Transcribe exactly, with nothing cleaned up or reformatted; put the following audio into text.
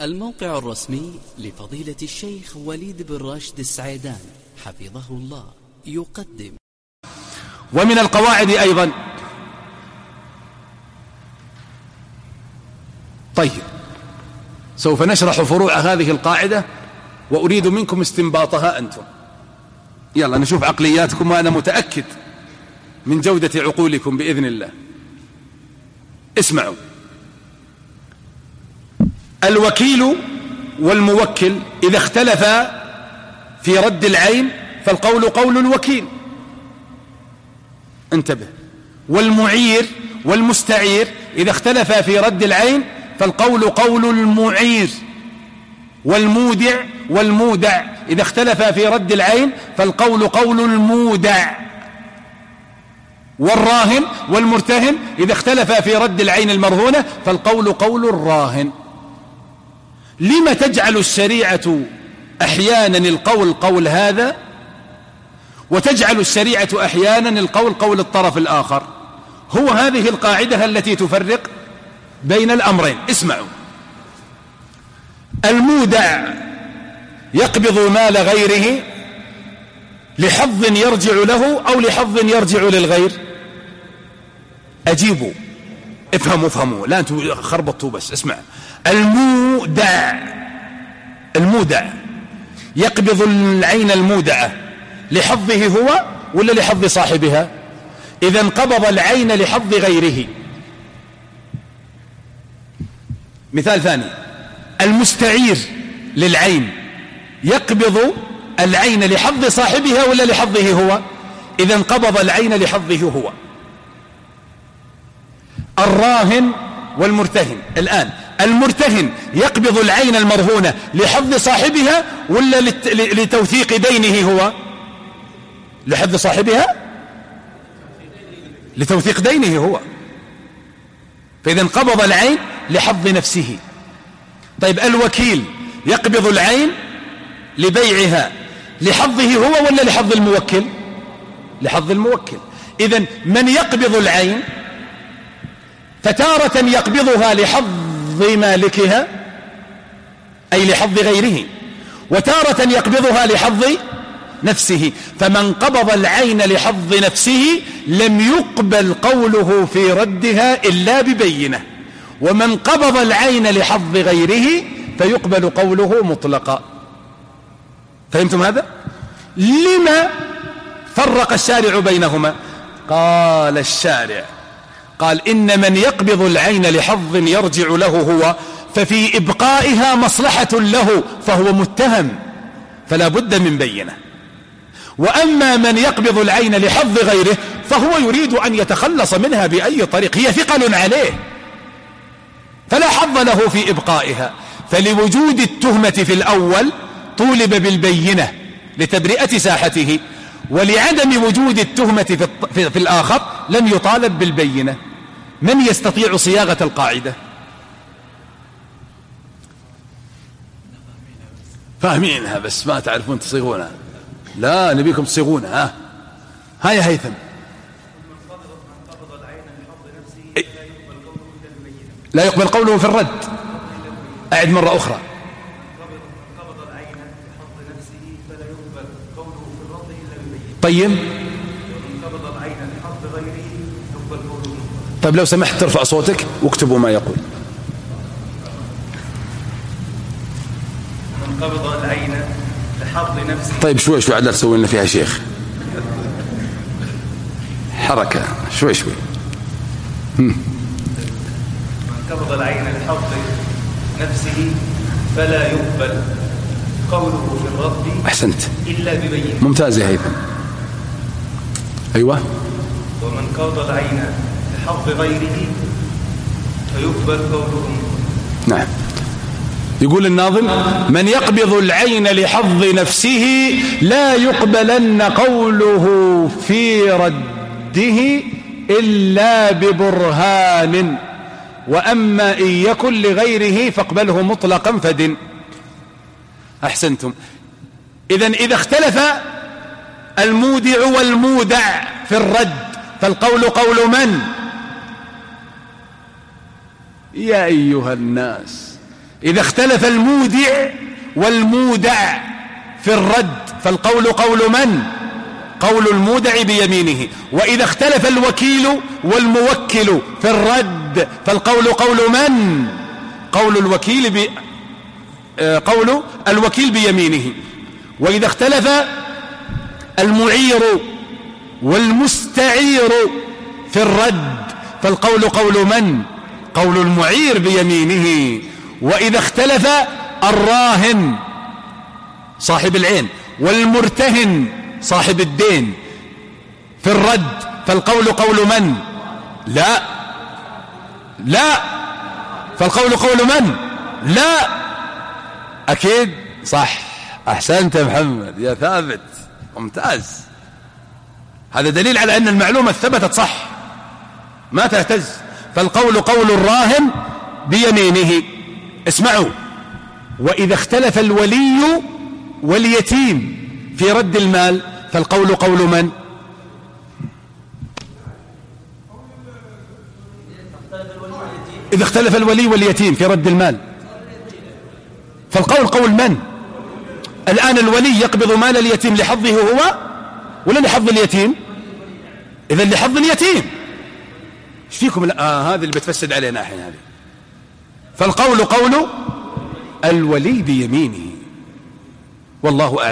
الموقع الرسمي لفضيلة الشيخ وليد بن راشد السعيدان حفظه الله يقدم. ومن القواعد أيضا. طيب، سوف نشرح فروع هذه القاعدة وأريد منكم استنباطها أنتم. يلا نشوف عقلياتكم، وأنا متأكد من جودة عقولكم بإذن الله. اسمعوا: الوكيل والموكل إذا اختلفا في رد العين فالقول قول الوكيل. انتبه. والمعير والمستعير إذا اختلفا في رد العين فالقول قول المعير. والمودع والمودع إذا اختلفا في رد العين فالقول قول المودع. والراهن والمرتهن إذا اختلفا في رد العين المرهونة فالقول قول الراهن. لما تجعل الشريعة أحيانا القول قول هذا وتجعل الشريعة أحيانا القول قول الطرف الآخر؟ هو هذه القاعدة التي تفرق بين الأمرين. اسمعوا: المودع يقبض مال غيره لحظ يرجع له أو لحظ يرجع للغير. أجيبوا، افهموا افهموا، لا أنتوا خربطوا بس. اسمع: المودع المودع يقبض العين المودعة لحظه هو ولا لحظ صاحبها؟ إذا انقبض العين لحظ غيره. مثال ثاني: المستعير للعين يقبض العين لحظ صاحبها ولا لحظه هو؟ إذا انقبض العين لحظه هو. الراهن والمرتهن الآن: المرتهن يقبض العين المرهونة لحظ صاحبها ولا لتوثيق دينه هو؟ لحظ صاحبها، لتوثيق دينه هو. فإذا انقبض العين لحظ نفسه. طيب، الوكيل يقبض العين لبيعها لحظه هو ولا لحظ الموكل؟ لحظ الموكل. إذن من يقبض العين فتارة يقبضها لحظ مالكها أي لحظ غيره، وتارة يقبضها لحظ نفسه. فمن قبض العين لحظ نفسه لم يقبل قوله في ردها إلا ببينة، ومن قبض العين لحظ غيره فيقبل قوله مطلقا. فهمتم هذا؟ لما فرق الشارع بينهما؟ قال الشارع، قال: إن من يقبض العين لحظ يرجع له هو ففي إبقائها مصلحة له فهو متهم فلا بد من بينة. وأما من يقبض العين لحظ غيره فهو يريد أن يتخلص منها بأي طريق، هي ثقل عليه فلا حظ له في إبقائها. فلوجود التهمة في الأول طولب بالبينة لتبرئة ساحته، ولعدم وجود التهمة في, في, في الآخر لم يطالب بالبينة. من يستطيع صياغة القاعدة؟ فاهمينها بس ما تعرفون تصيغونها. لا، نبيكم تصيغونها. ها ها يا هيثم. لا يقبل قوله في الرد. أعد مرة أخرى. طيب، طيب لو سمحت ترفع صوتك واكتبوا ما يقول. من قبض العين لحظ نفسه. طيب شوي شوي عدل تسوي لنا فيها شيخ، حركة شوي شوي. من قبض العين لحظ نفسه فلا يقبل قوله في الرد أحسنت إلا ببينة. ممتاز يا هيثم. أيوة. ومن قبض العين لحظ غيره فيقبل قوله. نعم. يقول الناظم: من يقبض العين لحظ نفسه لا يقبلن قوله في رده إلا ببرهان، وأما إن يكن لغيره فاقبله مطلقا فدن. أحسنتم. إذن إذا اختلف المودع والمودع في الرد فالقول قول من؟ يا أيها الناس، إذا اختلف المودع والمودع في الرد فالقول قول من؟ قول المودع بيمينه. وإذا اختلف الوكيل والموكل في الرد فالقول قول من؟ قول الوكيل ب... قول الوكيل بيمينه. وإذا اختلف المعير والمستعير في الرد فالقول قول من؟ قول المعير بيمينه. وإذا اختلف الراهن صاحب العين والمرتهن صاحب الدين في الرد فالقول قول من؟ لا لا فالقول قول من؟ لا أكيد صح. أحسنت يا محمد يا ثابت ممتاز. هذا دليل على أن المعلومة ثبتت صح ما تهتز. فالقول قول الراهن بيمينه. اسمعوا. وإذا اختلف الولي واليتيم في رد المال فالقول قول من؟ إذا اختلف الولي واليتيم في رد المال فالقول قول من؟ الآن الولي يقبض مال اليتيم لحظه هو ولا لحظ اليتيم؟ إذا لحظ اليتيم. ايش فيكم؟ آه هذا اللي بتفسد علينا الحين هذه. فالقول قول الولي بيمينه والله أعلم.